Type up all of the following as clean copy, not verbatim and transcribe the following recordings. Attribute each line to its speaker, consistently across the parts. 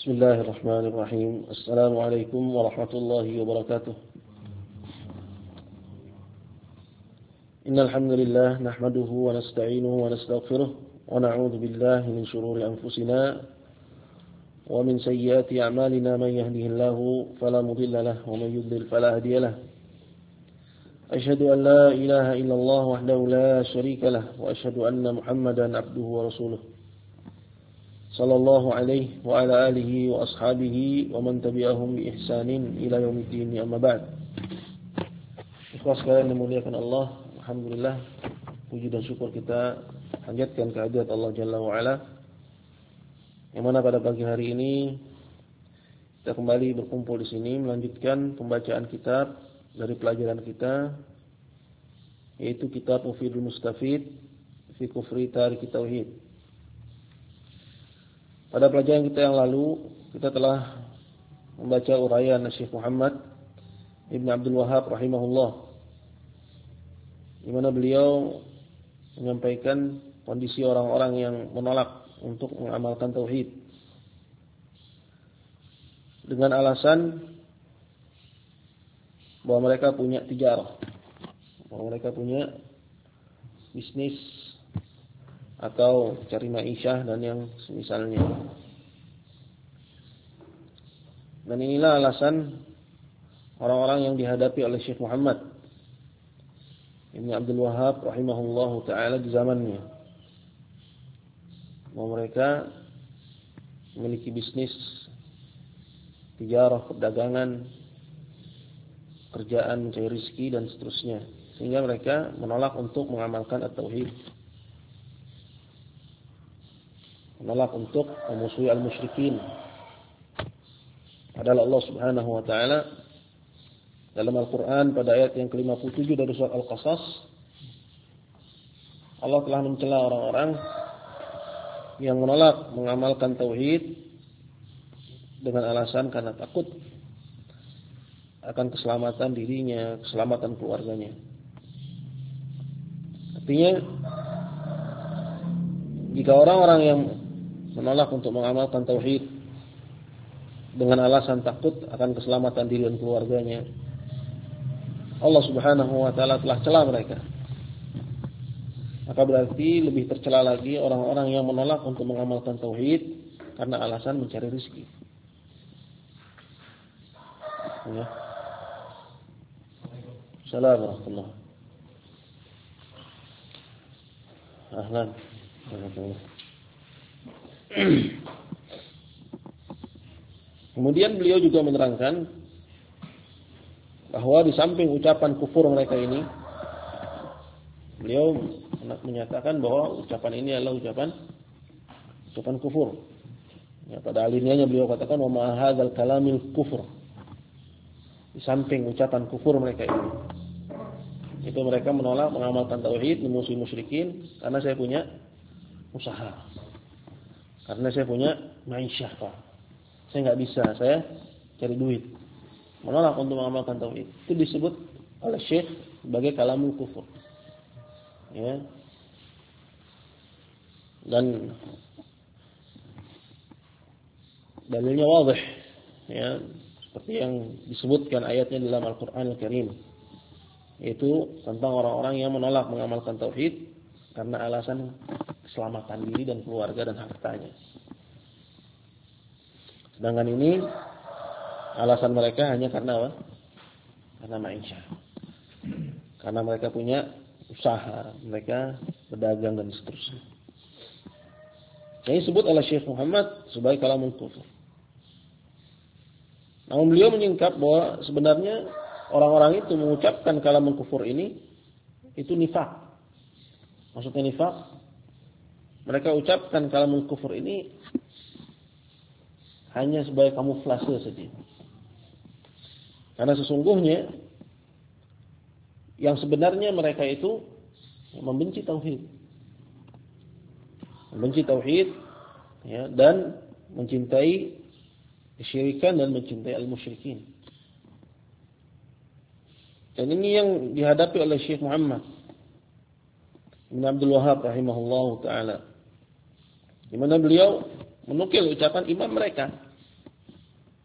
Speaker 1: Bismillahirrahmanirrahim. Assalamualaikum warahmatullahi wabarakatuh. Innal hamdalillah nahmaduhu wa nasta'inuhu wa nastaghfiruh wa na'udzu billahi min shururi anfusina wa min sayyiati a'malina man yahdihillahu fala mudilla lahu wa man yudlil fala hadiya lahu. Asyhadu an la ilaha illallah wahdahu la syarika lahu wa asyhadu anna Muhammadan abduhu wa rasuluh. Sallallahu alaihi wa ala alihi wa ashabihi wa man tabi'ahum bi ihsanin ila yaumiddin, amma ba'd. Ikhwas sekalian dimuliakan Allah, alhamdulillah puji dan syukur kita panjatkan kehadirat Allah Jalla wa Ala, yang mana pada pagi hari ini kita kembali berkumpul di sini melanjutkan pembacaan kitab dari pelajaran kita, yaitu kitab Mufidul Mustafid fi Kufri Tarikh Tauhid. Pada pelajaran kita yang lalu, kita telah membaca uraian Syekh Muhammad Ibn Abdul Wahhab rahimahullah, di mana beliau menyampaikan kondisi orang-orang yang menolak untuk mengamalkan tauhid dengan alasan bahwa mereka punya tijarah, bahwa mereka punya bisnis atau cari ma'isyah dan yang semisalnya. Dan inilah alasan orang-orang yang dihadapi oleh Syekh Muhammad Ibn Abdul Wahhab rahimahullahu ta'ala di zamannya, bahwa mereka memiliki bisnis, tijarah, perdagangan, kerjaan, mencari rezeki dan seterusnya, sehingga mereka menolak untuk mengamalkan at-tauhid, menolak untuk memusuhi al-musyrikin. Padahal Allah Subhanahu wa taala dalam Al-Qur'an pada ayat yang ke-57 dari surat Al-Qasas, Allah telah mencela orang-orang yang menolak mengamalkan tauhid dengan alasan karena takut akan keselamatan dirinya, keselamatan keluarganya. Artinya, jika orang-orang yang menolak untuk mengamalkan tauhid dengan alasan takut akan keselamatan diri dan keluarganya, Allah Subhanahu wa taala telah cela mereka. Maka berarti lebih tercela lagi orang-orang yang menolak untuk mengamalkan tauhid karena alasan mencari rezeki. Ya. Assalamualaikum. Ahlan. Kemudian beliau juga menerangkan bahwa di samping ucapan kufur mereka ini, beliau menyatakan bahwa ucapan ini adalah ucapan kufur. Ya, pada alinianya beliau katakan wa ma hadzal kalamil kufur. Di samping ucapan kufur mereka ini, itu mereka menolak mengamalkan tauhid, memusuhi musyrikin karena saya punya usaha, karena saya punya ma'isyah, Pak. Saya enggak bisa, saya cari duit. Menolak untuk mengamalkan tauhid. Itu disebut oleh Syekh sebagai kalamul kufur. Ya. Dan dalilnya wadih, ya, seperti yang disebutkan ayatnya dalam Al-Qur'an Al-Karim, yaitu tentang orang-orang yang menolak mengamalkan tauhid karena alasan keselamatan diri dan keluarga dan hartanya. Sedangkan ini alasan mereka hanya karena apa? Karena ma'isyah. Karena mereka punya usaha, mereka berdagang dan seterusnya. Ini disebut oleh Syekh Muhammad sebagai kalamul kufur. Namun beliau menyingkap bahwa sebenarnya orang-orang itu mengucapkan kalamul kufur ini itu nifaq. Maksudnya nifaq, mereka ucapkan kalamul kufur ini hanya sebagai kamuflase saja. Karena sesungguhnya yang sebenarnya mereka itu membenci tauhid. Membenci tauhid, ya, dan mencintai kesyirikan dan mencintai al-musyrikin. Dan ini yang dihadapi oleh Syekh Muhammad Ibn Abdul Wahhab rahimahullahu ta'ala, di mana beliau menukil ucapan imam mereka,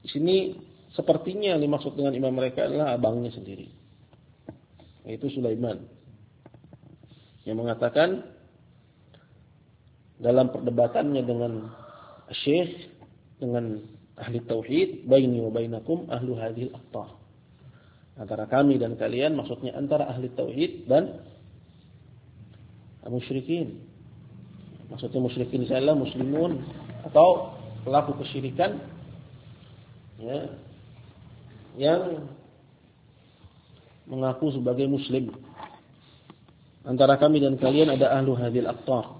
Speaker 1: Di sini sepertinya yang dimaksud dengan imam mereka adalah abangnya sendiri, yaitu Sulaiman, yang mengatakan dalam perdebatannya dengan Syekh, dengan ahli tauhid, baini wa bainakum ahlu hadhil aqtar. Antara kami dan kalian, maksudnya antara ahli tauhid dan musyrikin. Maksudnya musyrikin adalah muslimun atau pelaku kesyirikan, ya, yang mengaku sebagai muslim. Antara kami dan kalian ada ahlu hadhil aqtar,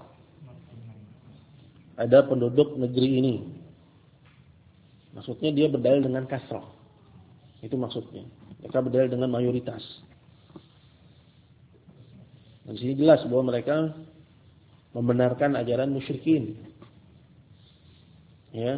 Speaker 1: ada penduduk negeri ini. Maksudnya dia berdalil dengan kasrah. Itu maksudnya. Mereka berdalil dengan mayoritas. Dan di sini jelas bahwa mereka membenarkan ajaran musyrikin. Ya.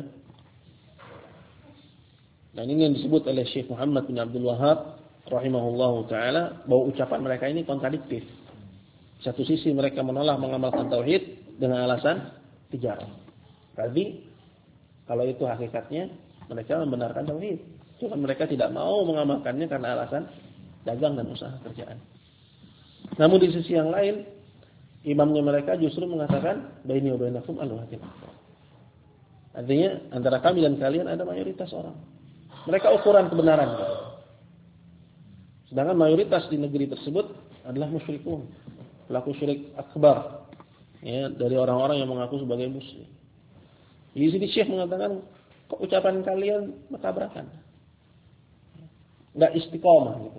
Speaker 1: Dan ini yang disebut oleh Syekh Muhammad bin Abdul Wahhab rahimahullahu taala, bahwa ucapan mereka ini kontradiktif. Satu sisi mereka menolak mengamalkan tauhid dengan alasan tijarah. Berarti kalau itu hakikatnya mereka membenarkan tauhid, cuma mereka tidak mau mengamalkannya karena alasan dagang dan usaha kerjaan. Namun di sisi yang lain, imamnya mereka justru mengatakan baini wa bainakum al-wahid. Artinya antara kami dan kalian ada mayoritas orang. Mereka ukuran kebenaran. Sedangkan mayoritas di negeri tersebut adalah musyrikun, pelaku syirik akbar, ya, dari orang-orang yang mengaku sebagai muslim. Di sini Syekh mengatakan, kok ucapan kalian bertabrakan, nggak istiqomah gitu.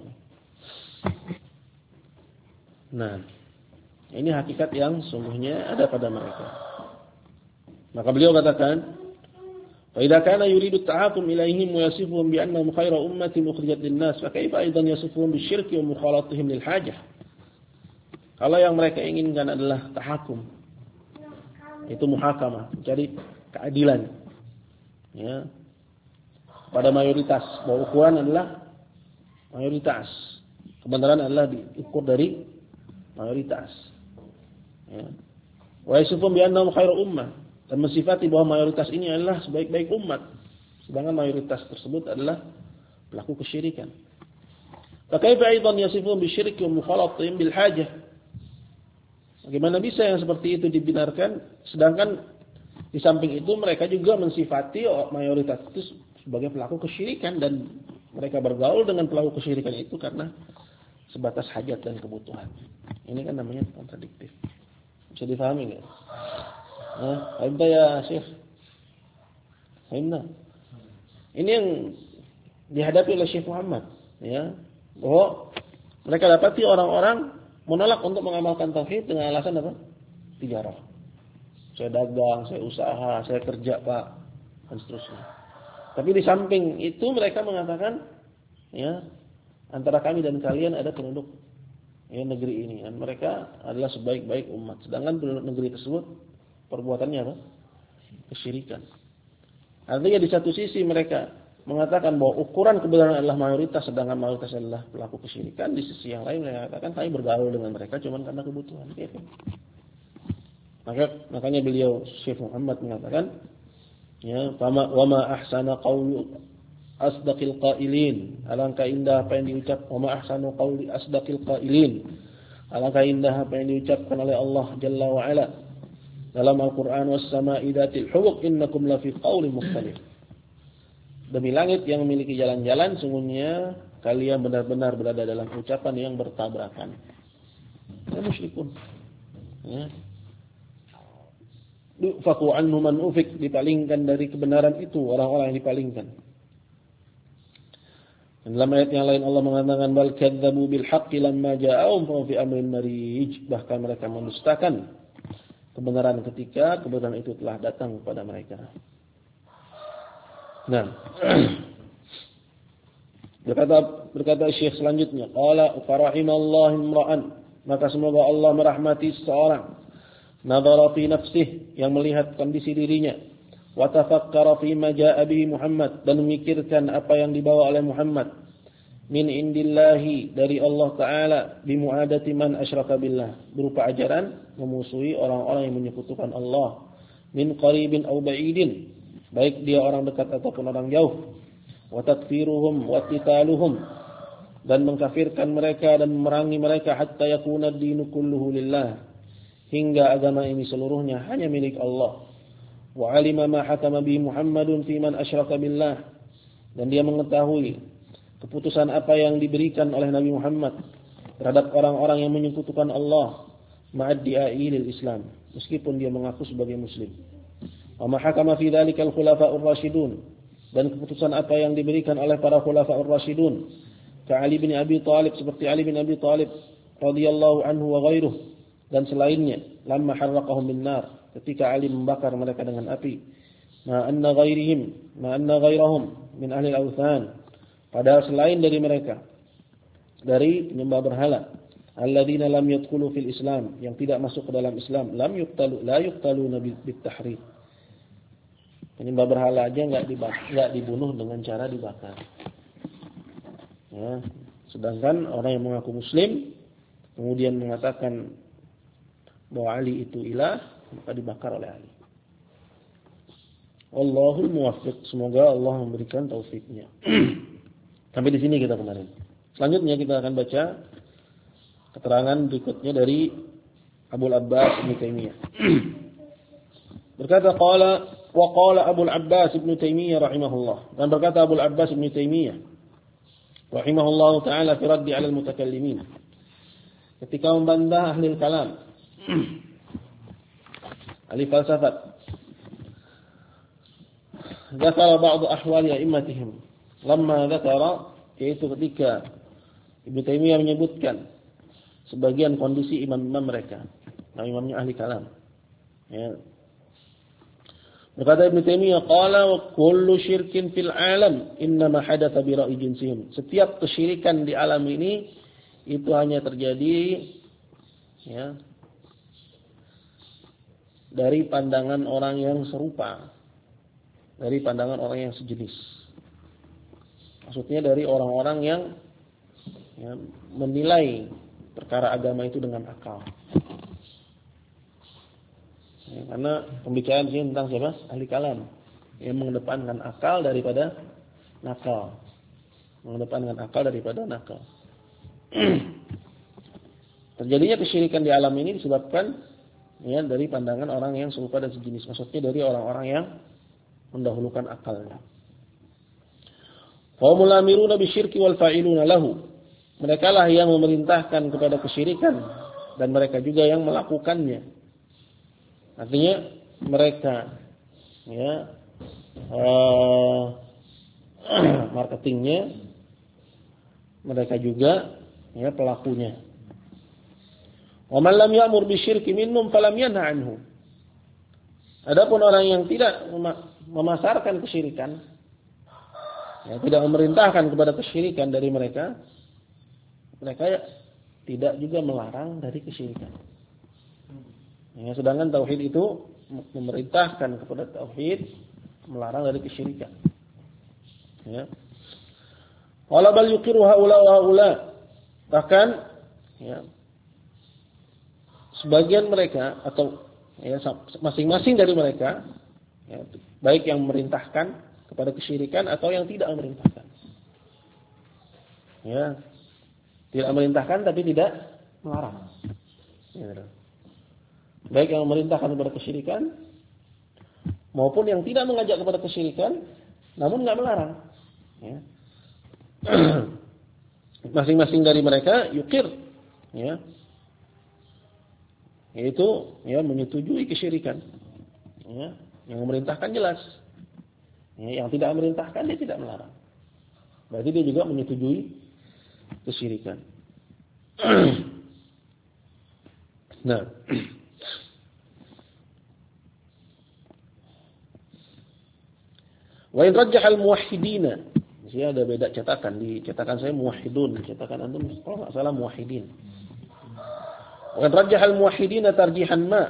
Speaker 1: Nah, ini hakikat yang sungguhnya ada pada mereka. Maka beliau katakan, fa idza kana yuridu ta'atum ilaihim wa yasifuhum bi annahum khairu ummatin ukhrijat lin-nas, fa kaifa aidan yasifuhum bisyirki wa mukhalatihim lil hajah. Kalau yang mereka inginkan adalah tahakum, itu muhakamah, mencari keadilan, ya, pada mayoritas, bahwa ukuran adalah mayoritas, kebenaran adalah diukur dari mayoritas, ya. Wa yasifum bi annahum khairu ummah, dan mensifati bahwa mayoritas ini adalah sebaik-baik umat, sedangkan mayoritas tersebut adalah pelaku kesyirikan. Fa kaifa aidan yasifum bisyirki wa mukhalatihim bil hajah. Bagaimana bisa yang seperti itu dibenarkan, sedangkan di samping itu mereka juga mensifati mayoritas itu sebagai pelaku kesyirikan, dan mereka bergaul dengan pelaku kesyirikan itu karena sebatas hajat dan kebutuhan. Ini kan namanya kontradiktif. Bisa difahami enggak? Nah, ada ya Syekh. Ini yang dihadapi oleh Syekh Muhammad, ya, bahwa mereka dapati orang-orang menolak untuk mengamalkan tauhid dengan alasan apa? Tijarah. Saya dagang, saya usaha, saya kerja, Pak, dan seterusnya. Tapi di samping itu mereka mengatakan, ya, antara kami dan kalian ada penduduk, ya, negeri ini, dan mereka adalah sebaik-baik umat. Sedangkan penduduk negeri tersebut perbuatannya apa? Kesyirikan. Artinya di satu sisi mereka mengatakan bahwa ukuran kebenaran adalah mayoritas, sedangkan mayoritas adalah pelaku kesyirikan. Di sisi yang lain mereka katakan kami bergaul dengan mereka cuma karena kebutuhan. Gitu. Makanya beliau Syekh Muhammad mengatakan, ya, wa ma ahsana qaulu asdaqil qailin. Alangkah indah apa yang diucap, wa ma ahsanu qauli asdaqil qailin. Alangkah indah apa yang diucapkan oleh Allah Jalla wa Ala dalam Al-Qur'an, was sama'i dzatil hubuq innakum lafi qaulin mukhtalif. Demi langit yang memiliki jalan-jalan, sungguhnya kalian benar-benar berada dalam ucapan yang bertabrakan. Ya, musyrikun. Ya. Dufaku anhu man ufik, dipalingkan dari kebenaran itu orang-orang yang dipalingkan. Dan dalam ayat yang lain Allah mengatakan bal kadzdzabu bil haqqi lamma ja'ahum fa fi amrin marij, bahkan mereka mendustakan kebenaran ketika kebenaran itu telah datang kepada mereka. Nah, berkata Syekh selanjutnya, qala farahimallahu imra'an, maka semoga Allah merahmati seseorang, nadhara fi nafsihi, yang melihat kondisi dirinya, wa tafakkara fi ma jaa'a bihi Muhammad, dan memikirkan apa yang dibawa oleh Muhammad, min indillahi, dari Allah taala, bi mu'adati man asyraka billah, berupa ajaran memusuhi orang-orang yang menyekutukan Allah, min qaribin aw ba'idin, baik dia orang dekat ataupun orang jauh, wa takfiruhum wa qitaluhum, dan mengkafirkan mereka dan memerangi mereka hatta yakuna ad-dinu kulluhu lillah, hingga agama ini seluruhnya hanya milik Allah. Wa alima ma hakama bi Muhammadun fi man asyraka billah, dan dia mengetahui keputusan apa yang diberikan oleh Nabi Muhammad terhadap orang-orang yang menyekutukan Allah ma'addi'ai lil Islam, meskipun dia mengaku sebagai muslim. Wa ma hakama fi dzalikal khulafa'ur rasyidun, dan keputusan apa yang diberikan oleh para khulafa'ur rasyidun, ka Ali bin Abi Thalib, seperti Ali bin Abi Thalib radhiyallahu anhu wa ghairuh, dan selainnya, lamma harraqahum bin nar, ketika Ali membakar mereka dengan api. Ma anna ghairahum min ahli al-awthan, padahal selain dari mereka, dari penyembah berhala, alladzina lam yadkhulu fil Islam, yang tidak masuk ke dalam Islam, la yuqtaluna bit tahriq. Penyembah berhala aja enggak dibunuh dengan cara dibakar. Ya, sedangkan orang yang mengaku muslim kemudian mengatakan bahwa Ali itu ilah, maka dibakar oleh Ali. Wallahul muwaffiq, semoga Allah memberikan taufiknya. Sampai di sini kita kemarin. Selanjutnya kita akan baca keterangan berikutnya dari Abul Abbas Ibnu Taimiyah. Berkata qala Abul Abbas Ibnu Taimiyah rahimahullah, dan berkata Abul Abbas Ibnu Taimiyah rahimahullah ta'ala fi raddi 'ala al-mutakallimin, ketika membantah ahli kalam, ahli falsafat. Dzakara ba'd ahwali a'immatihim, lamma dzakara, yaitu ketika Ibnu Taimiyah menyebutkan sebagian kondisi imam-imam mereka, imamnya ahli kalam. Ya. Berkata Ibnu Taimiyah, qala wa kullu syirkin fil alam innama hadatsa bi ra'i jinsihim. Setiap kesyirikan di alam ini itu hanya terjadi ya dari pandangan orang yang serupa, dari pandangan orang yang sejenis. Maksudnya dari orang-orang yang ya, menilai perkara agama itu dengan akal. Ya, karena pembicaraan sini tentang siapa? Ahli kalam yang mengedepankan akal daripada nakal. Mengedepankan akal daripada nakal. Terjadinya kesyirikan di alam ini disebabkan ya dari pandangan orang yang serupa dan sejenis. Maksudnya dari orang-orang yang mendahulukan akalnya. Qaumul amiruna bisyirki wal fa'iluna lahu. Mereka lah yang memerintahkan kepada kesyirikan dan mereka juga yang melakukannya. Artinya mereka ya marketingnya, mereka juga ya pelakunya. Wa man lam ya'mur bisyirki minhum falam yanha anhu. Adapun orang yang tidak memasarkan kesyirikan, ya, tidak memerintahkan kepada kesyirikan dari mereka, mereka tidak juga melarang dari kesyirikan. Ya, sedangkan tauhid itu memerintahkan kepada tauhid, melarang dari kesyirikan. Ya. Wala bal yuqiru haula wa haula. Bahkan ya, sebagian mereka atau ya, masing-masing dari mereka ya, baik yang memerintahkan kepada kesyirikan atau yang tidak memerintahkan. Ya. Tidak memerintahkan tapi tidak melarang. Ya. Baik yang memerintahkan kepada kesyirikan maupun yang tidak mengajak kepada kesyirikan namun enggak melarang. Ya. Masing-masing dari mereka yukir ya. Yaitu ya menyetujui kesyirikan. Ya, yang memerintahkan jelas. Ya, yang tidak memerintahkan dia tidak melarang. Berarti dia juga menyetujui kesyirikan. Nah, wa in rajjaha al-muwahhidina. Di sini ada beda cetakan, di cetakan saya muwahhidun, cetakan antum kalau enggak salah muwahhidin. Wa in rajjaha al-muwahhidina tarjihan ma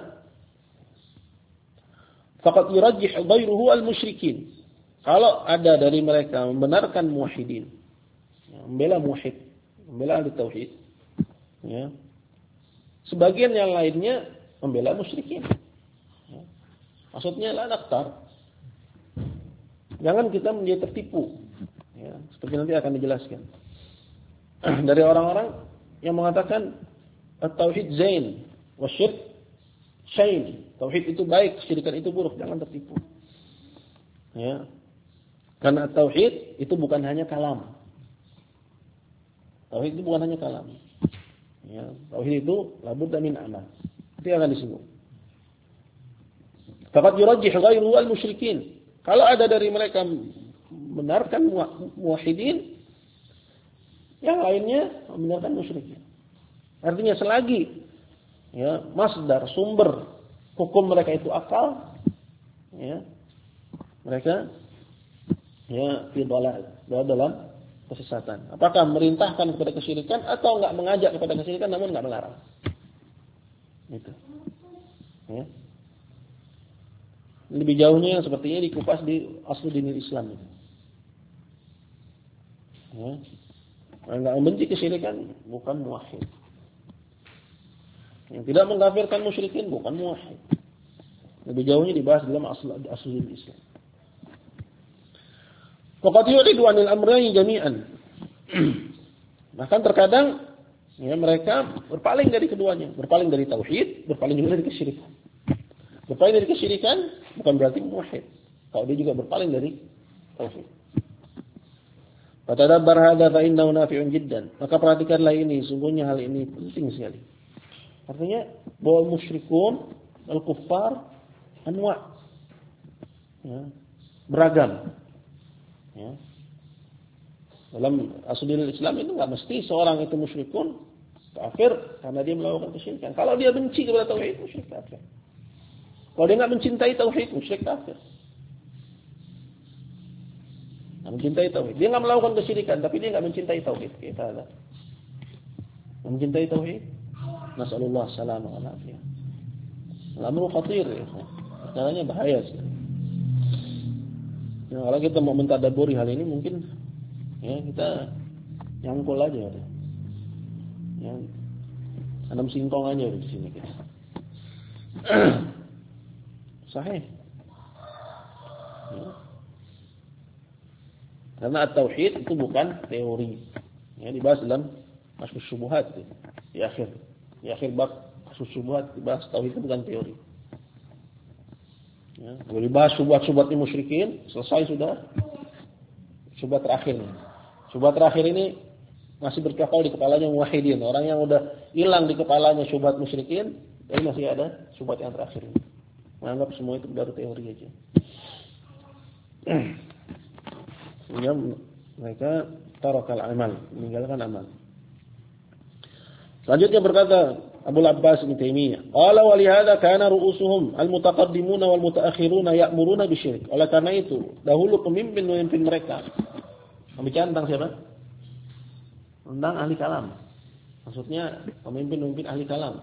Speaker 1: faqad yurajjih ghairuhu al-musyrikin. Kalau ada dari mereka membenarkan muwahhidin, membela muwahhid, membela ahli tauhid, ya. Sebagian yang lainnya membela musyrikin. Ya. Maksudnya la naqtar. Jangan kita menjadi tertipu Ya, seperti nanti akan dijelaskan. Dari orang-orang yang mengatakan at-tauhid zain wa syirk syain. Tauhid itu baik, kesyirikan itu buruk, jangan tertipu. Ya. Karena tauhid itu bukan hanya kalam. Tauhid itu bukan hanya kalam. Ya, tauhid itu labudda min amal. Itu akan disebut. Faqad yurajjih ghairu al-musyrikin. Kalau ada dari mereka membenarkan muwahhidin, yang lainnya membenarkan musyrikin. Artinya selagi ya masdar sumber hukum mereka itu akal, ya mereka ya fi dhalal, dalam kesesatan. Apakah merintahkan kepada kesyirikan atau enggak mengajak kepada kesyirikan namun enggak melarang. Itu. Ya. Lebih jauhnya yang sepertinya dikupas di Asluddin Islam itu. Ya. Enggak membenci kesyirikan bukan muwahhid. Yang tidak mengkafirkan musyrikin bukan muwahhid. Lebih jauhnya dibahas dalam Asluddin Islam. Faqad yuridu anil amrayn jami'an. Bahkan terkadang ya mereka berpaling dari keduanya, berpaling dari tauhid, berpaling juga dari kesyirikan. Berpaling dari kesyirikan bukan berarti muwahhid. Kalau dia juga berpaling dari tauhid. Fatadabbar hadza fa innahu nafi'un jiddan. Maka perhatikanlah ini, sungguhnya hal ini penting sekali. Artinya bahwa musyrikun, al-kuffar anwa' ya, beragam. Ya. Dalam Asluddin Islam itu enggak mesti seorang itu musyrikun kafir karena dia melakukan kesyirikan. Kalau dia benci kepada tauhid, musyrik kafir. Kalau dia enggak mencintai tauhid, musyrik kafir. Dia mencintai tauhid. Dia enggak melakukan kesyirikan, tapi dia enggak mencintai tauhid. Kita ada. Mencintai tauhid. Nasallallahu salamah wa afiyah. Al-amru khatir ya. Perkaranya bahaya sekali. Ya, kalau kita mau mentadabburi hal ini mungkin ya kita nyangkul aja ada. Ya, tanam singkong aja di sini kita. Sahih. Ya. Karena at-tauhid itu bukan teori. Ya, dibahas dalam Kashfus Syubuhat di akhir bab Kashfus Syubuhat dibahas tauhid itu bukan teori. Ya, boleh dibahas syubhat-syubhatnya musyrikin, selesai sudah. Syubhat terakhir. Syubhat terakhir ini masih bercokol di kepalanya muwahhidin. Orang yang udah hilang di kepalanya syubhat musyrikin, tapi masih ada syubhat yang terakhir ini. Menganggap semua itu baru teori aja. Sehingga mereka tarakal amal, meninggalkan amal. Selanjutnya berkata Abu Abbas Ibnu Taimiyah, qala wa li hadza kana ru'usuhum al-mutaqaddimuna wal mutaakhiruna ya'muruna bisyirik. Oleh karena itu, dahulu pemimpin mereka membicara tentang siapa? Tentang ahli kalam. Maksudnya pemimpin ahli kalam.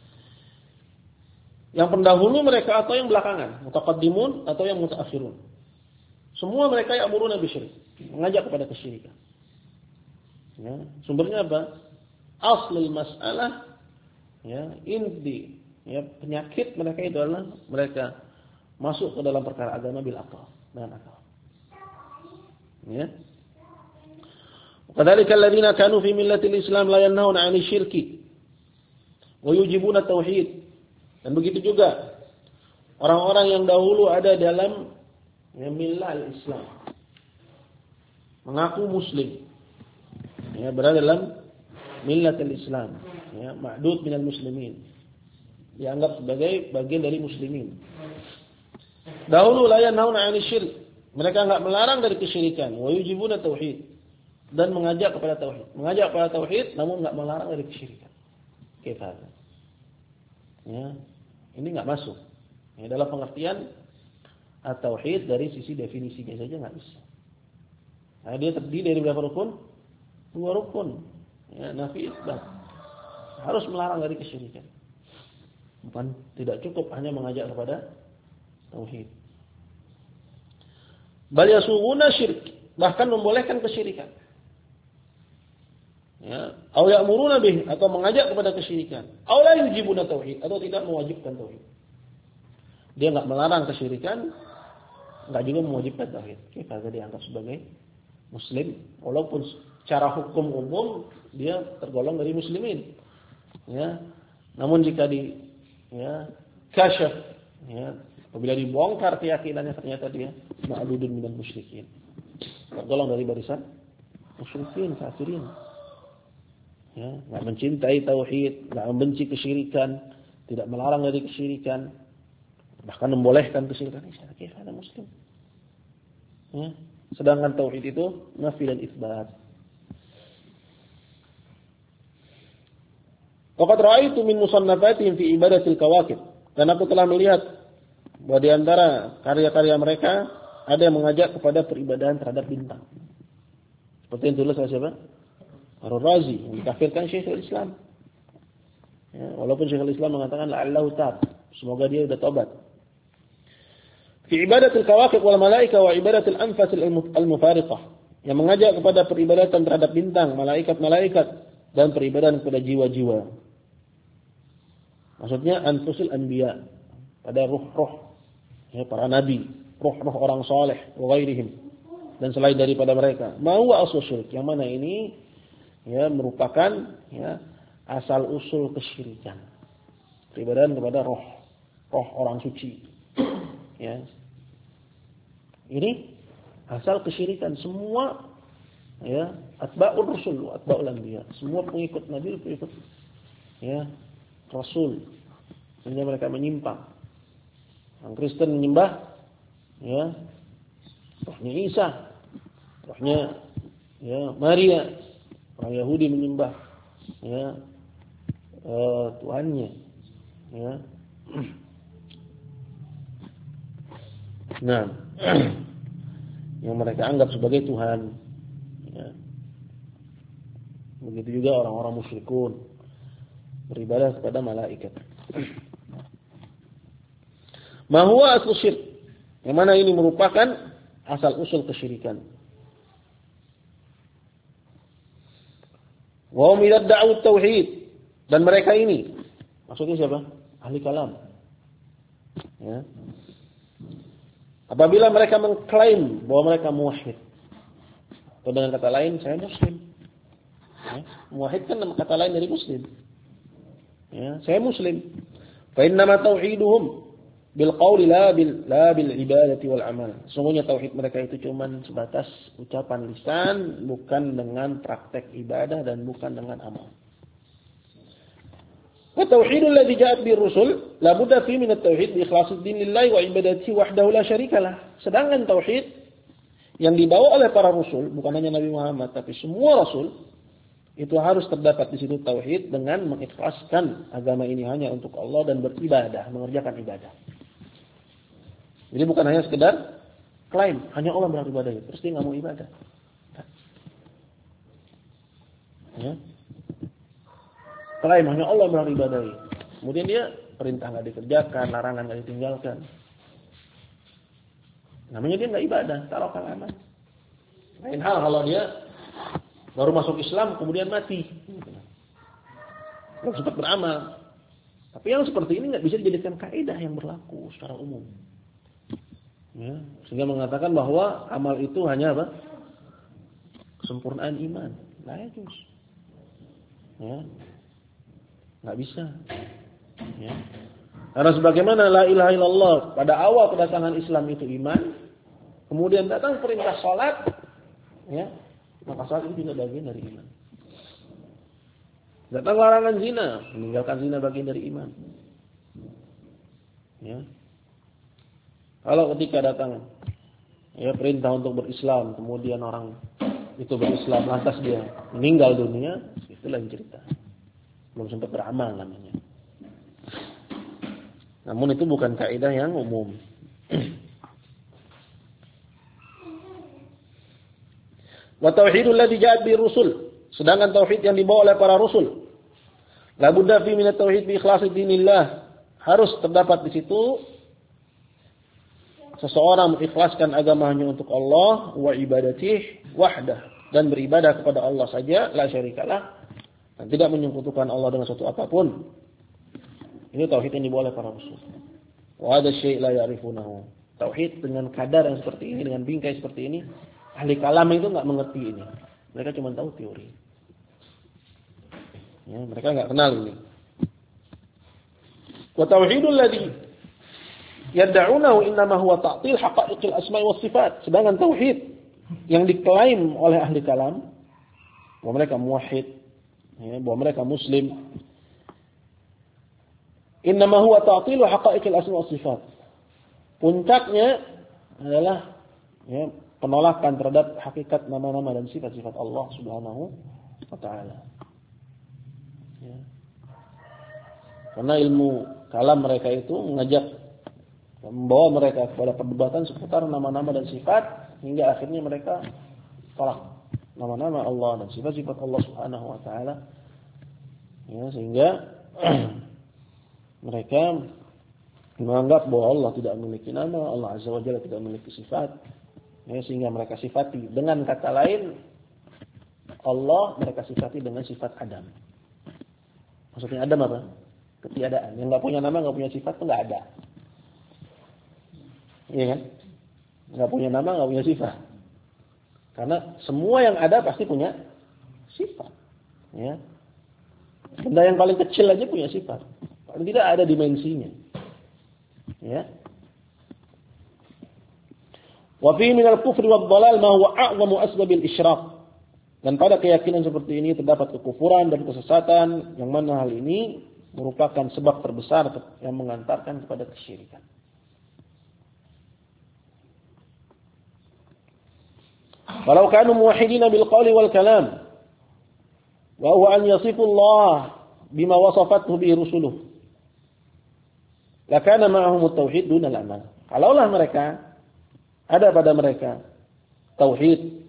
Speaker 1: Yang pendahulu mereka atau yang belakangan, mutaqaddimun atau yang mutaakhirun. Semua mereka ya'muruna bisyirik, mengajak kepada kesyirikan. Ya, sumbernya apa? Aslul mas'alah ya, inti ya, penyakit mereka itu adalah mereka masuk ke dalam perkara agama bil akal, dengan akal. Ya. Kadzalika alladziina kanu fi millatil Islam la yanhauna 'anil syirki wa yujibuna tauhid. Dan begitu juga orang-orang yang dahulu ada dalam ya, millah Islam, mengaku muslim, ya, berada dalam millatil Islam, ya, ma'dud minal muslimin, dianggap sebagai bagian dari muslimin. Dahulu la yanhauna 'anil syirk, mereka enggak melarang dari kesyirikan, wa yujibuna tauhid, dan mengajak kepada tauhid, namun enggak melarang dari kesyirikan. Kita, ya, ini enggak masuk. Ya, dalam pengertian at-tauhid dari sisi definisinya saja enggak bisa. Nah, dia terdiri dari berapa rukun? 2 rukun. Ya, nafi isbat. Harus melarang dari kesyirikan. Bukan tidak cukup hanya mengajak kepada tauhid. Bal yasuguna syirk, bahkan membolehkan kesyirikan. Ya, au ya'muruna bih, atau mengajak kepada kesyirikan. Au la yujibuna tauhid, atau tidak mewajibkan tauhid. Dia enggak melarang kesyirikan, enggak juga mewajibkan tauhid. Kita dianggap sebagai muslim, walaupun secara hukum umum dia tergolong dari muslimin. Ya. Namun jika kasyaf, ya, apabila dibongkar keyakinannya ternyata dia ma'dudun minal musyrikin. Tergolong dari barisan musyrikin, kafirin. Ya, enggak mencintai tauhid, enggak membenci kesyirikan, tidak melarang dari kesyirikan, bahkan membolehkan kesyirikan. Ini ada muslim. Ya. Sedangkan tauhid itu nafi dan itsbat. Waqad ra'aitu min musannafatihim fi ibadatil kawakib. Dan aku telah melihat bahwa di antara karya-karya mereka ada yang mengajak kepada peribadahan terhadap bintang. Seperti yang ditulis oleh siapa? Ar-Razi yang dikafirkan Syekhul Islam. Ya, walaupun Syekhul Islam mengatakan la'allahu tab, semoga dia sudah tobat. Fi ibadatil kawakib wal malaika wa ibadatil anfasil al-mufariqah, yang mengajak kepada peribadatan terhadap bintang, malaikat-malaikat, dan peribadatan kepada jiwa-jiwa. Maksudnya anfusul anbiya, pada ruh-ruh, ya, para nabi, ruh-ruh orang saleh, wa ghairihim, dan selain daripada mereka. Ma huwa aslu syirik, yang mana ini ya merupakan ya asal usul kesyirikan. Peribadatan kepada roh orang suci. Ya. Ini asal kesyirikan semua, ya, atba'ur rusul, atba'ul anbiya. Semua pengikut nabi, pengikut ya rasul. Sehingga mereka menyimpang. Orang Kristen menyembah ya rohnya Isa, rohnya ya Maria. Orang Yahudi menyembah ya Tuhannya, ya. Nah, yang mereka anggap sebagai Tuhan, ya. Begitu juga orang-orang musyrikun beribadah kepada malaikat. Ma huwa aslu syirk, yang mana ini merupakan asal usul kesyirikan. Wa hum yad'u tauhid, dan mereka ini maksudnya siapa? Ahli kalam. Ya. Apabila mereka mengklaim bahwa mereka muwahhid, atau dengan kata lain saya muslim. Ya. Muwahhid kan kata lain dari muslim. Ya, saya muslim. Fa innama tauhiduhum bil qawli la bil ibadati wal amal. Sesungguhnya tauhid mereka itu cuma sebatas ucapan lisan, bukan dengan praktek ibadah dan bukan dengan amal. Wa tauhidul ladzi ja'at bir rusul la budda fi min at-tauhid bi ikhlasid din lillahi wa ibadatihi wahdahu la syarikalah. Sedangkan tauhid yang dibawa oleh para rasul, bukan hanya Nabi Muhammad tapi semua rasul, itu harus terdapat di situ tauhid dengan mengikhlaskan agama ini hanya untuk Allah dan beribadah, mengerjakan ibadah. Jadi bukan hanya sekedar klaim, hanya Allah beribadah, terus dia nggak mau ibadah. Ya. Klaim hanya Allah beribadah, kemudian dia perintah nggak dikerjakan, larangan nggak ditinggalkan. Namanya dia nggak ibadah, taruh kalaman. Lain hal kalau dia baru masuk Islam kemudian mati, belum sempat beramal. Tapi yang seperti ini nggak bisa dijadikan kaidah yang berlaku secara umum. Ya, sehingga mengatakan bahwa amal itu hanya apa? Kesempurnaan iman. Nah, itu. Ya. Nggak bisa. Ya. Karena sebagaimana la ilaha illallah pada awal kedatangan Islam itu iman, kemudian datang perintah salat, ya, maka salat itu juga bagian dari iman. Datang larangan zina, meninggalkan zina bagian dari iman. Ya. Kalau ketika datang ya perintah untuk berislam, kemudian orang itu berislam lantas dia meninggal dunia, itu lain cerita. Belum sempat beramal namanya. Namun itu bukan kaidah yang umum. Wa tauhidul ladzi ja'at bi rusul, sedangkan tauhid yang dibawa oleh para rasul, la budda fi min at-tauhid bi ikhlasi dinillah, harus terdapat di situ seseorang mengikhlaskan agamanya untuk Allah wa ibadatih wahdah, dan beribadah kepada Allah saja, la syarikalah, dan tidak menyekutukan Allah dengan sesuatu apapun. Ini tauhid yang dibawa oleh para rasul. Wa hadha syai' la ya'rifunahu. Tauhid dengan kadar yang seperti ini, dengan bingkai seperti ini, Ahli kalam itu enggak mengerti ini. Mereka cuma tahu teori. Ya, mereka enggak kenal ini. Wa tauhidul ladzi yad'unahu innama huwa ta'til haqa'iqil asma'i was sifat. Sedangkan tauhid yang diklaim oleh ahli kalam bahwa mereka muwahhid, ya, bahwa mereka muslim, innama huwa ta'til haqa'iqil asma'i was sifat. Puncaknya adalah ya, penolakan terhadap hakikat nama-nama dan sifat-sifat Allah Subhanahu wa taala. Ya. Karena ilmu kalam mereka itu membawa mereka kepada perdebatan seputar nama-nama dan sifat hingga akhirnya mereka tolak nama-nama Allah dan sifat-sifat Allah Subhanahu wa taala. Ya, sehingga mereka menganggap bahwa Allah tidak memiliki nama, Allah Azza wa Jalla tidak memiliki sifat. Ya, sehingga mereka sifati dengan kata lain Allah mereka sifati dengan sifat Adam. Maksudnya Adam apa? Ketiadaan. Yang enggak punya nama, enggak punya sifat itu enggak ada. Iya kan? Enggak punya nama, enggak punya sifat. Karena semua yang ada pasti punya sifat. Ya. Benda yang paling kecil aja punya sifat. Paling tidak ada dimensinya. Ya. Wa fi min al-kufri wad-dhalal ma huwa a'zamu asbabil isyraq. Dan pada keyakinan seperti ini terdapat kekufuran dan kesesatan yang mana hal ini merupakan sebab terbesar yang mengantarkan kepada kesyirikan. Walau kanu muwahhidina bil qawli wal kalam wa huwa an yasifu Allah bima wasafathu bi rusuluh lakana ma'ahum at-tauhid duna al-amal. Kalaulah mereka ada pada mereka tauhid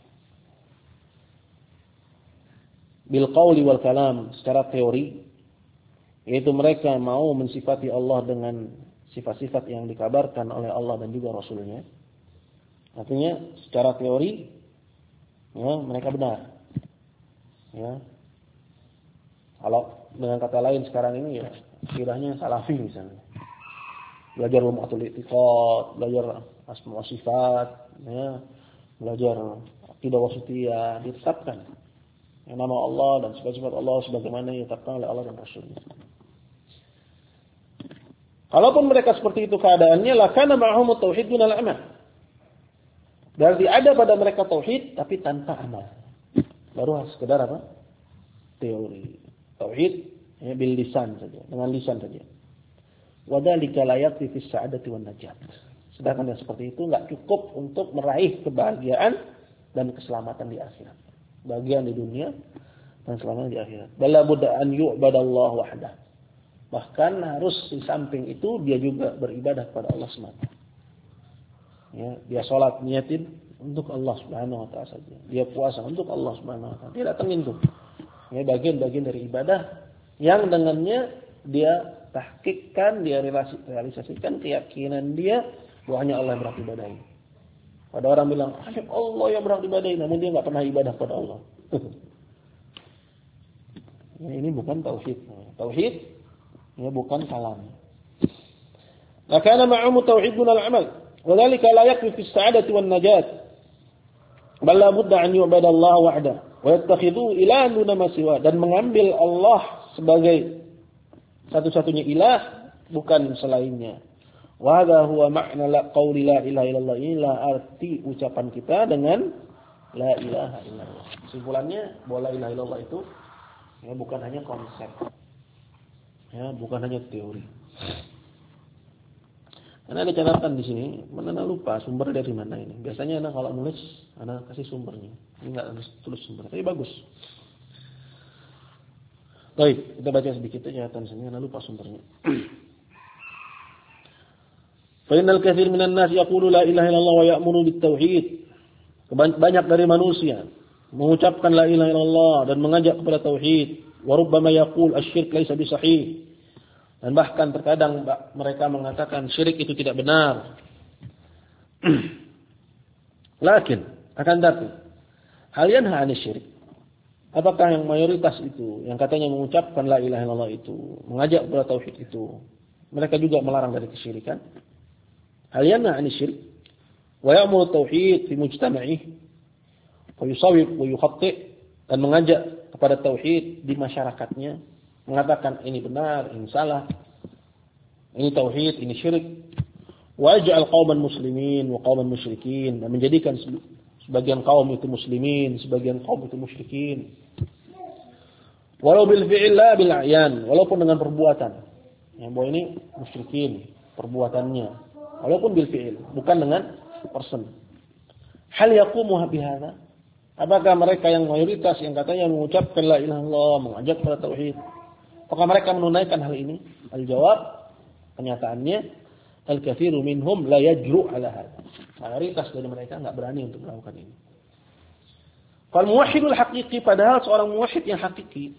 Speaker 1: bil qawli wal kalam secara teori, yaitu mereka mau mensifati Allah dengan sifat-sifat yang dikabarkan oleh Allah dan juga Rasulnya. Artinya secara teori ya, mereka benar. Ya. Kalau dengan kata lain sekarang ini ya kiranya salafi misalnya. Belajar lum'atul i'tiqad, belajar asma wa sifat, ya, belajar akidah wasithiyah, ditetapkan yang nama Allah dan sifat-sifat Allah sebagaimana ditetapkan oleh Allah dan Rasulnya. Kalaupun mereka seperti itu keadaannya, lakana ma'hum tauhid dunal amal. Berarti ada pada mereka tauhid tapi tanpa amal. Baru sekedar apa? Teori. Tauhid ya, bil lisan saja, dengan lisan saja. Wadzalika la yakfi fis sa'adati wan najat. Sedangkan yang seperti itu enggak cukup untuk meraih kebahagiaan dan keselamatan di akhirat. Bahagian di dunia dan keselamatan di akhirat. Bala budda an yu'badallahu wahdah. Bahkan harus di samping itu dia juga beribadah kepada Allah semata. Ya, dia salat niatin untuk Allah Subhanahu wa taala saja. Dia puasa untuk Allah Subhanahu wa taala. Dia datengin tuh. Ya, bagian-bagian dari ibadah yang dengannya dia tahqiqkan, dia realisasikan keyakinan dia bahwa hanya Allah yang berhak ibadahi. Ada orang bilang, hanya Allah yang berhak ibadahi, namun dia enggak pernah ibadah kepada Allah. Ya, ini bukan tauhid. Tauhid ya bukan kalam. Lakana ma'amu tauhidun al-amal. Wadzalika la yakfi fi as-sa'adati wan najat. Bal la budda an yu'bada Allah wahda wa yattakhidhu ilahan duna ma siwa, dan mengambil Allah sebagai satu-satunya ilah bukan selainnya. Wa hadha huwa ma'na la qauli la ilaha illallah. Inilah arti ucapan kita dengan la ilaha illallah. Kesimpulannya bahwa la ilaha illallah itu ya bukan hanya konsep. Ya, bukan hanya teori. Karena ada catatan di sini, mana lupa sumber dari mana ini. Biasanya anak kalau nulis, anak kasih sumbernya. Ini enggak harus tulis sumber, tapi bagus. Baik, kita baca sedikit aja catatan sini, anak lupa sumbernya. Fa innal katsir minan nas yaqulu la ilaha illallah wa ya'muru bit tauhid. Banyak dari manusia mengucapkan la ilaha illallah dan mengajak kepada tauhid. Wa rubbama yaqul asy-syirk laisa bisahih. Dan bahkan terkadang mereka mengatakan syirik itu tidak benar. Lakin akan tapi hal yanha 'anil syirik. Apakah yang mayoritas itu yang katanya mengucapkan la ilaha illallah itu, mengajak kepada tauhid itu, mereka juga melarang dari kesyirikan? Hal yanha 'anil syirik. wa ya'muru tauhid fi mujtama'ihi wa yusawwib wa yukhatti', dan mengajak kepada tauhid di masyarakatnya, mengatakan ini benar, ini salah, ini tauhid, ini syirik. Wa yaj'al qauman muslimin wa qauman musyrikin, dan menjadikan sebagian kaum itu muslimin, sebagian kaum itu musyrikin. Walau bil fi'il la bil a'yan, walaupun dengan perbuatan. Yang bahwa ini musyrikin perbuatannya, walaupun bil fi'il, bukan dengan person. Hal yaqumu bihadza? Apakah mereka yang mayoritas yang katanya mengucapkan la ilaha illallah, mengajak kepada tauhid, apakah mereka menunaikan hal ini? Al-jawab, kenyataannya al-katsiru minhum la yajru' ala hadza. Mayoritas dari mereka enggak berani untuk melakukan ini. Fal muwahhidul haqiqi, padahal seorang muwahhid yang hakiki,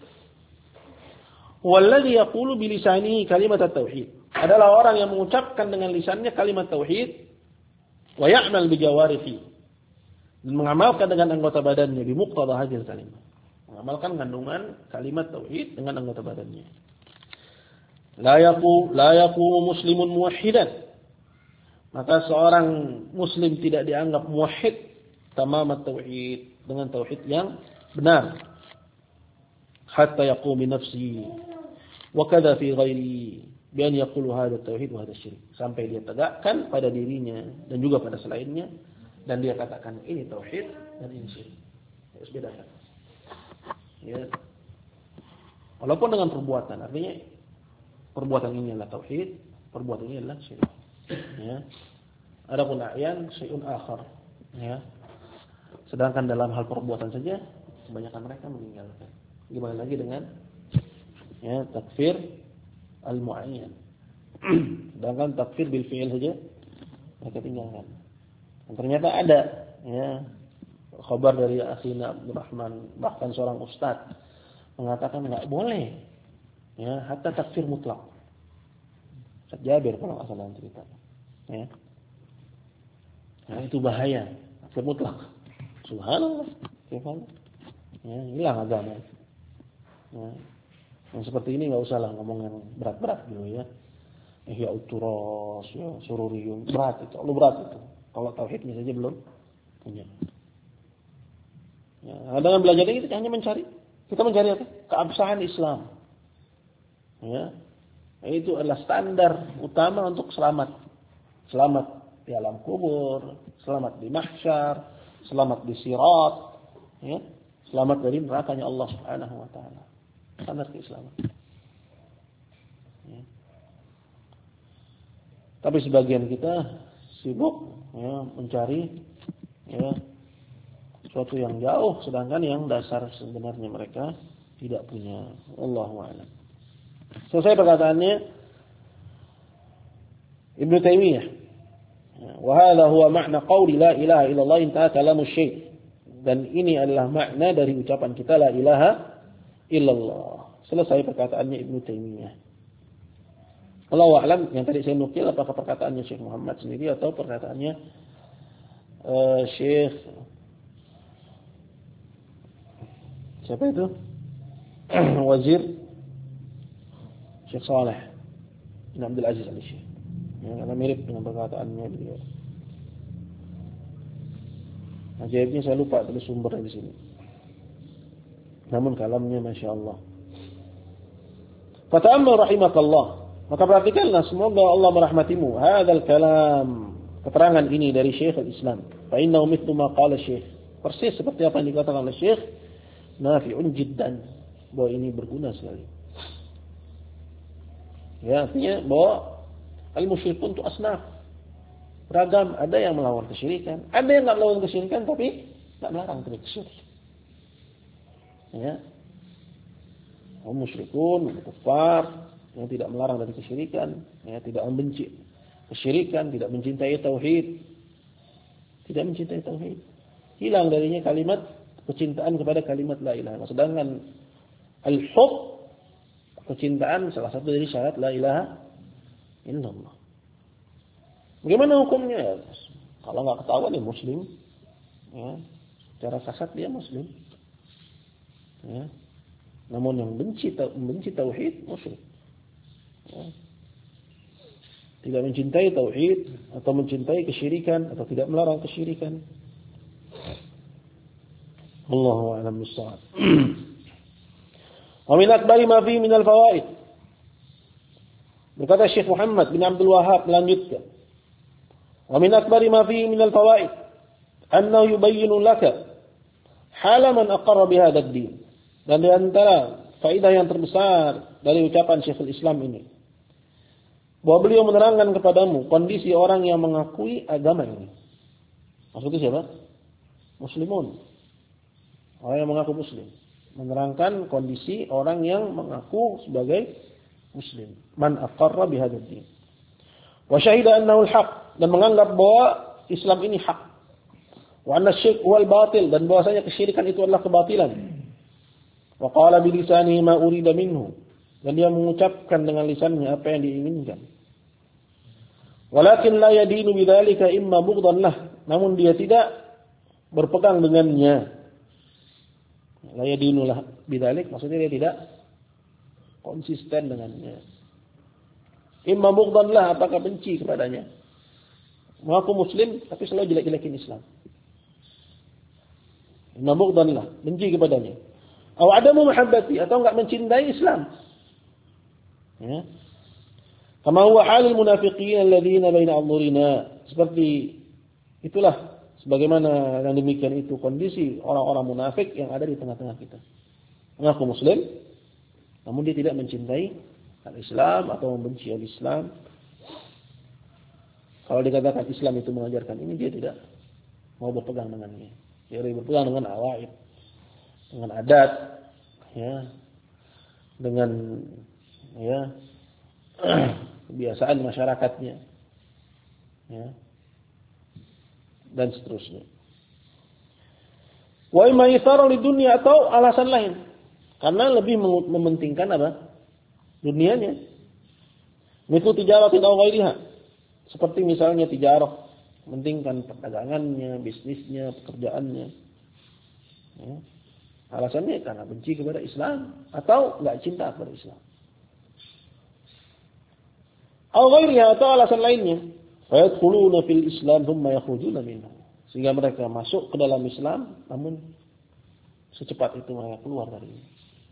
Speaker 1: walladzi yaqulu bi lisanihi kalimat at-tauhid, adalah orang yang mengucapkan dengan lisannya kalimat tauhid, wa ya'mal bi jawarihi, dan mengamalkan dengan anggota badannya, bi muqtada hadhihi kalimat, mengamalkan kandungan kalimat tauhid dengan anggota badannya. La yaqumu muslimun muwahhidan, maka seorang muslim tidak dianggap muwahhid tamamat tauhid, dengan tauhid yang benar, hatta yaqum bi nafsi wa kadza fi ghairi bi an yaqulu hadha tauhid wa hadha syirik, sampai dia tegakkan pada dirinya dan juga pada selainnya, dan dia katakan ini tauhid dan ini syirik. Harus bedakan. Ya. Walaupun dengan perbuatan, artinya perbuatan ini adalah tauhid, perbuatan ini adalah syirik. Ya. Adapun a'yan syai'un akhar. Ya. Sedangkan dalam hal perbuatan saja kebanyakan mereka meninggalkan. Gimana lagi dengan ya takfir al-mu'ayyan. Sedangkan takfir bil fi'il saja mereka tinggalkan. Dan ternyata ada ya khabar dari akhina Abdurrahman, bahkan seorang ustaz mengatakan enggak boleh ya hatta takfir mutlak. Ustaz Jabir kalau enggak salah cerita. Ya. Nah, itu bahaya, takfir mutlak. Subhanallah, gimana? Ya, hilang agama. Ya. Yang seperti ini enggak usahlah ngomong yang berat-berat dulu ya. Ihya uturas, ya, sururiyun, berat itu, terlalu berat itu. Kalau tauhidnya saja belum punya. Ya, dengan belajar ini kita hanya mencari apa? Keabsahan Islam. Ya. Itu adalah standar utama untuk selamat. Selamat di alam kubur, selamat di mahsyar, selamat di sirat, ya. Selamat dari nerakanya Allah Subhanahu wa taala. Standar keislaman. Ya. Tapi sebagian kita sibuk ya mencari ya sesuatu yang jauh, sedangkan yang dasar sebenarnya mereka tidak punya. Wallahu a'lam. Selesai perkataannya Ibnu Taimiyah. Wa hadha huwa ma'na qauli la ilaha illallah intaha kalamu syekh. Dan ini adalah makna dari ucapan kita la ilaha illallah. Selesai perkataannya Ibnu Taimiyah. Allahu a'lam, yang tadi saya nukil apakah perkataannya Syekh Muhammad sendiri atau perkataannya Syekh siapa itu? Wazir Syekh Saleh bin Abdul Aziz Al-Syekh. Ya, karena mirip dengan perkataannya beliau. Ajaibnya saya lupa tulis sumbernya di sini. Namun kalamnya Masya Allah. Fata'ammal rahimakallah. Maka perhatikanlah, semoga Allah merahmatimu. Hadzal kalam, keterangan ini dari Syekh al-Islam. Fa innahu mithlu ma qala Syekh. Persis seperti apa yang dikatakan oleh Syekh, nafi'un jiddan. Bahwa ini berguna sekali. Ya, artinya bahwa al-musyrikun itu asnaf. Beragam, ada yang melawan kesyirikan, ada yang enggak melawan kesyirikan tapi enggak melarang dari kesyirikan. Ya. Musyrikun, kufar, yang tidak melarang dari kesyirikan, ya, tidak membenci kesyirikan, tidak mencintai tauhid, tidak mencintai tauhid, hilang darinya kalimat kecintaan kepada kalimat la ilaha illallah. Sedangkan al-hub, kecintaan, salah satu dari syarat la ilaha illallah. Bagaimana hukumnya? Kalau nggak ketahuan ya muslim, ya, secara kasat dia muslim, ya. Namun yang membenci tauhid musyrik. Ya. tidak mencintai tauhid atau mencintai kesyirikan atau tidak melarang kesyirikan. Allahu a'lam bissawab. Wa min akbari ma fi min al-fawaid. Berkata Syekh Muhammad bin Abdul Wahhab melanjutkan. Wa min akbari ma fi min al-fawaid annahu yubayyinu laka hala man aqarra bi hadzal din. Dan di antara faedah yang terbesar dari ucapan Syekhul Islam ini, bahwa beliau menerangkan kepadamu kondisi orang yang mengakui agama ini. Maksudnya siapa? Muslimun. Orang yang mengaku muslim. Menerangkan kondisi orang yang mengaku sebagai muslim. Man aqarra bihadzal din. Wa syahida annahu al-haq. Dan menganggap bahwa Islam ini hak. Wa anna syirk wal batil. Dan bahwasanya kesyirikan itu adalah kebatilan. Wa qala bilisanihi ma urida minhu. Dan dia mengucapkan dengan lisannya apa yang diinginkan. Walakin la yadinu bidzalika imma bughdan lah. Namun dia tidak berpegang dengannya. La yadinu lah bidzalik, maksudnya dia tidak konsisten dengannya. Imma bughdan lah, apakah benci kepadanya. Mengaku muslim tapi selalu jelek-jelekin Islam. Imma bughdan lah, benci kepadanya. Aw adamu mahabbati, atau enggak mencintai Islam. Ya. Kama huwa halul munafiqin alladziina baina adhurina. Seperti itulah sebagaimana yang demikian itu kondisi orang-orang munafik yang ada di tengah-tengah kita. Mengaku muslim namun dia tidak mencintai al-Islam atau membenci al-Islam. Kalau dikatakan Islam itu mengajarkan ini, dia tidak mau berpegang dengannya. Dia berpegang dengan awaid, dengan adat, ya, dengan kebiasaan masyarakatnya, ya, dan seterusnya. Wa imma yasara li dunya, atau alasan lain, karena lebih mementingkan apa? Dunianya. Mithlu tijaratin aw ghairiha, seperti misalnya tijarah, mementingkan perdagangannya, bisnisnya, pekerjaannya. Ya. Alasannya karena benci kepada Islam atau enggak cinta kepada Islam. Aw ghairiha, atau alasan lainnya. Fayadkhuluna fil Islam thumma yakhrujuna minhu. Sehingga mereka masuk ke dalam Islam namun secepat itu mereka keluar darinya.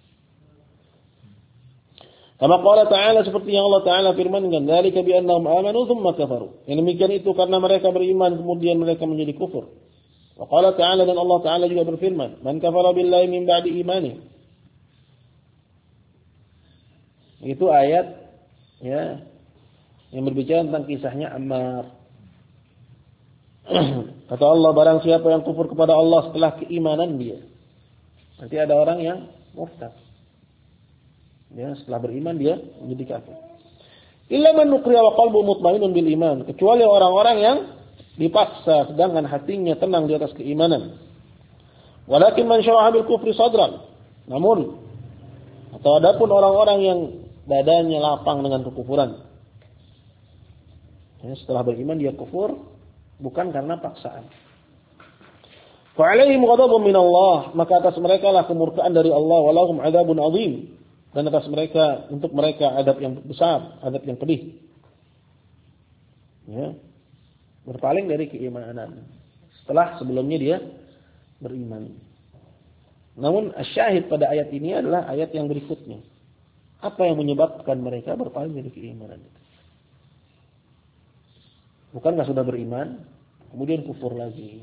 Speaker 1: Kama qala ta'ala, seperti yang Allah Ta'ala firmankan, dzalika bi annahum amanu thumma kafaru. Yang demikian itu karena mereka beriman kemudian mereka menjadi kufur. Wa qala ta'ala, dan Allah Ta'ala juga berfirman, man kafara billahi min ba'di imani. Itu ayat, ya, yang berbicara tentang kisahnya Ammar. Kata Allah, barang siapa yang kufur kepada Allah setelah keimanan dia. Berarti ada orang yang murtad. Ya, setelah beriman dia menjadi kafir. Illa man nukriya wa qalbu mutmainnun bil iman. Kecuali orang-orang yang dipaksa sedangkan hatinya tenang di atas keimanan. Walakin man syaraha bil kufri sadran. Namun atau adapun orang-orang yang dadanya lapang dengan kekufuran. Ya, setelah beriman dia kufur bukan karena paksaan. Fa alaihim ghadabun min Allah, maka atas mereka lah kemurkaan dari Allah, walahum adzabun adzim, dan atas mereka, untuk mereka adab yang besar, adab yang pedih. Ya. Berpaling dari keimanan setelah sebelumnya dia beriman. Namun asyahid pada ayat ini adalah ayat yang berikutnya. Apa yang menyebabkan mereka berpaling dari keimanan itu? Bukankah sudah beriman, kemudian kufur lagi?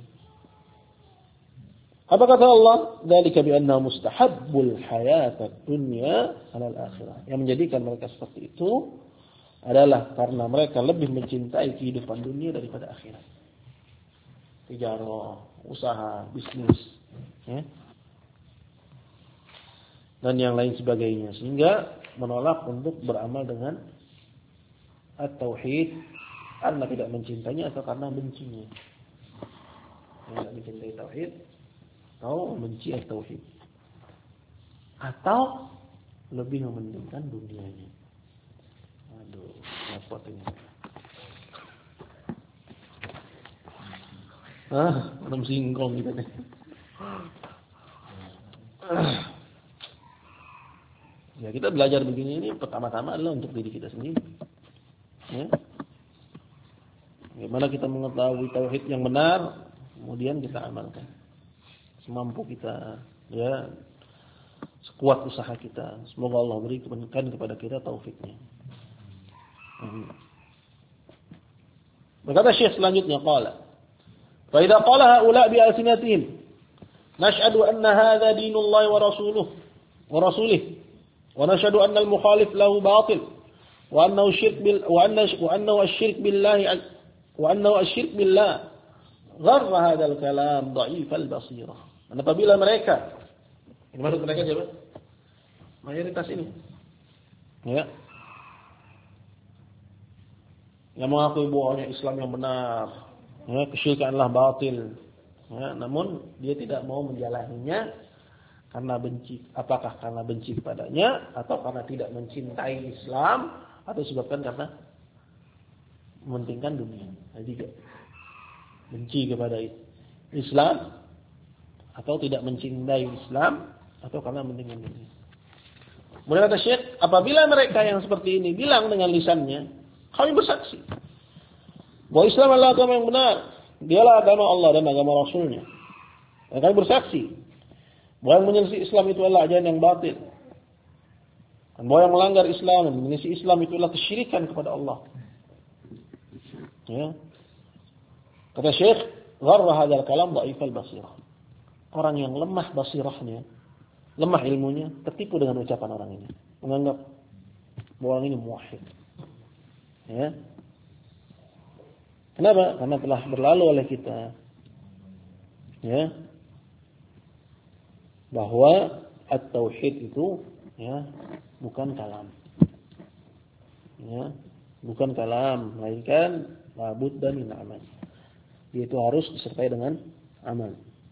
Speaker 1: Apa kata Allah? Dzalika bi anna mustahabbul hayatad dunya 'alal akhirah. Yang menjadikan mereka seperti itu adalah karena mereka lebih mencintai kehidupan dunia daripada akhirat. Tijarah, usaha, bisnis, ya, dan yang lain sebagainya, sehingga menolak untuk beramal dengan at-tauhid karena tidak mencintainya atau karena bencinya. Tidak mencintai tauhid atau benci at-tauhid, atau lebih mementingkan dunianya. Aduh, repot ini. Belum singkong kita nih. Ya, kita belajar begini ini pertama-tama adalah untuk diri kita sendiri. Ya. Bagaimana kita mengetahui tauhid yang benar, kemudian kita amalkan semampu kita, ya, sekuat usaha kita. Semoga Allah berikan kepada kita taufiknya. Berkata Syekh selanjutnya, qala fa idza qala haula bi alsinatihim nashhadu anna hadha dinullah wa rasuluhu wa rasulih wa nashhadu anna al-mukhalif lahu batil wa annahu syirk bil wa annahu asyirk billahi wa annahu asyirk billah gharra hadzal kalam dha'if al-basirah. Dan apabila mereka, ini maksud mereka siapa? Mayoritas ini, ya, yang mengakui bahwa Islam yang benar, ya, kesyirikanlah batil, ya, namun dia tidak mau menjalaninya karena benci. Apakah karena benci kepadanya, atau karena tidak mencintai Islam, atau disebabkan karena mementingkan dunia? Jadi benci kepada Islam, atau tidak mencintai Islam, atau karena mementingkan dunia. Kemudian kata Syekh, apabila mereka yang seperti ini bilang dengan lisannya, kami bersaksi bahwa Islam adalah agama yang benar, dialah agama Allah dan agama Rasulnya. Dan kami bersaksi bahwa yang menyelisih Islam itu adalah ajaran yang batil, dan bahwa yang melanggar Islam dan menyelisih Islam itu adalah kesyirikan kepada Allah. Ya. Kata Syekh, gharra hadzal kalam dha'if al-basirah. Orang yang lemah basirahnya, lemah ilmunya, tertipu dengan ucapan orang ini, menganggap bahwa orang ini muwahhid. Ya. Kenapa? Karena telah berlalu oleh kita, ya, bahwa at-tauhid itu, ya, bukan kalam, ya, bukan kalam, melainkan labud dan min amal. Dia itu harus disertai dengan amal.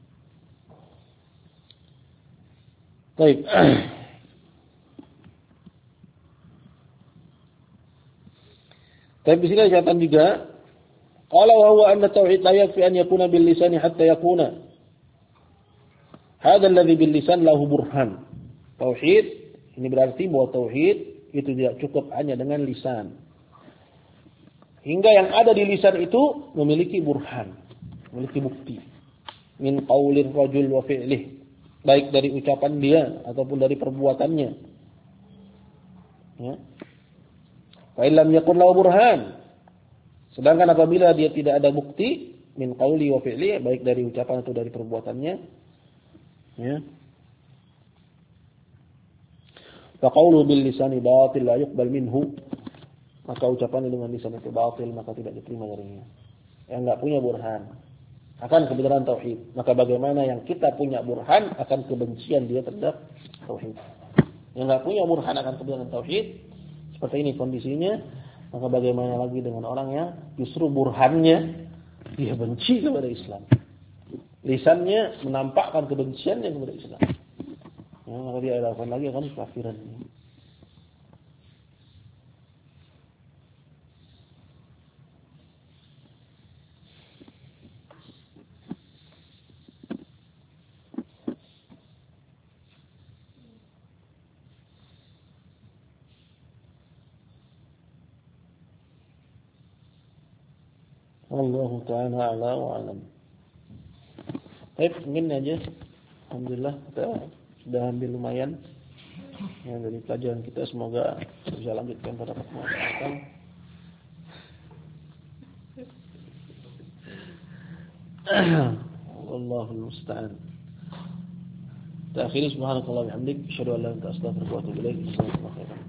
Speaker 1: Baik. Tapi di sini catatan juga, qala wa huwa anna tauhid la yakfi an yakuna bil lisani hatta yakuna hadha alladhi bil lisan lahu burhan. Tauhid ini berarti bahwa tauhid itu tidak cukup hanya dengan lisan. Hingga yang ada di lisan itu memiliki burhan, memiliki bukti. Min qaulir rajul wa fi'lih, baik dari ucapan dia ataupun dari perbuatannya. Ya. Fa illam yakun lahu burhan, sedangkan apabila dia tidak ada bukti, min qauli wa fi'li, baik dari ucapan atau dari perbuatannya, ya, fa qawlu bil lisani batil la yuqbal minhu, maka ucapan dengan lisan itu batil, maka tidak diterima darinya. Yang enggak punya burhan akan kebenaran tauhid, maka bagaimana yang kita punya burhan akan kebencian dia terhadap tauhid. Yang enggak punya burhan akan kebenaran tauhid, seperti ini kondisinya, maka bagaimana lagi dengan orang yang justru burhannya dia benci kepada Islam, lisannya menampakkan kebenciannya kepada Islam, ya, maka dia lakukan lagi akan kafiran. Allah Ta'ala a'la wa a'lam. Baik, mungkin aja. Alhamdulillah kita sudah ambil lumayan yang dari pelajaran kita, semoga bisa lanjutkan pada pertemuan akan. Wallahul musta'an. Ta'khiri subhanakallah wa bihamdik, asyhadu an la ilaha illa anta astaghfiruka wa atubu ilaik.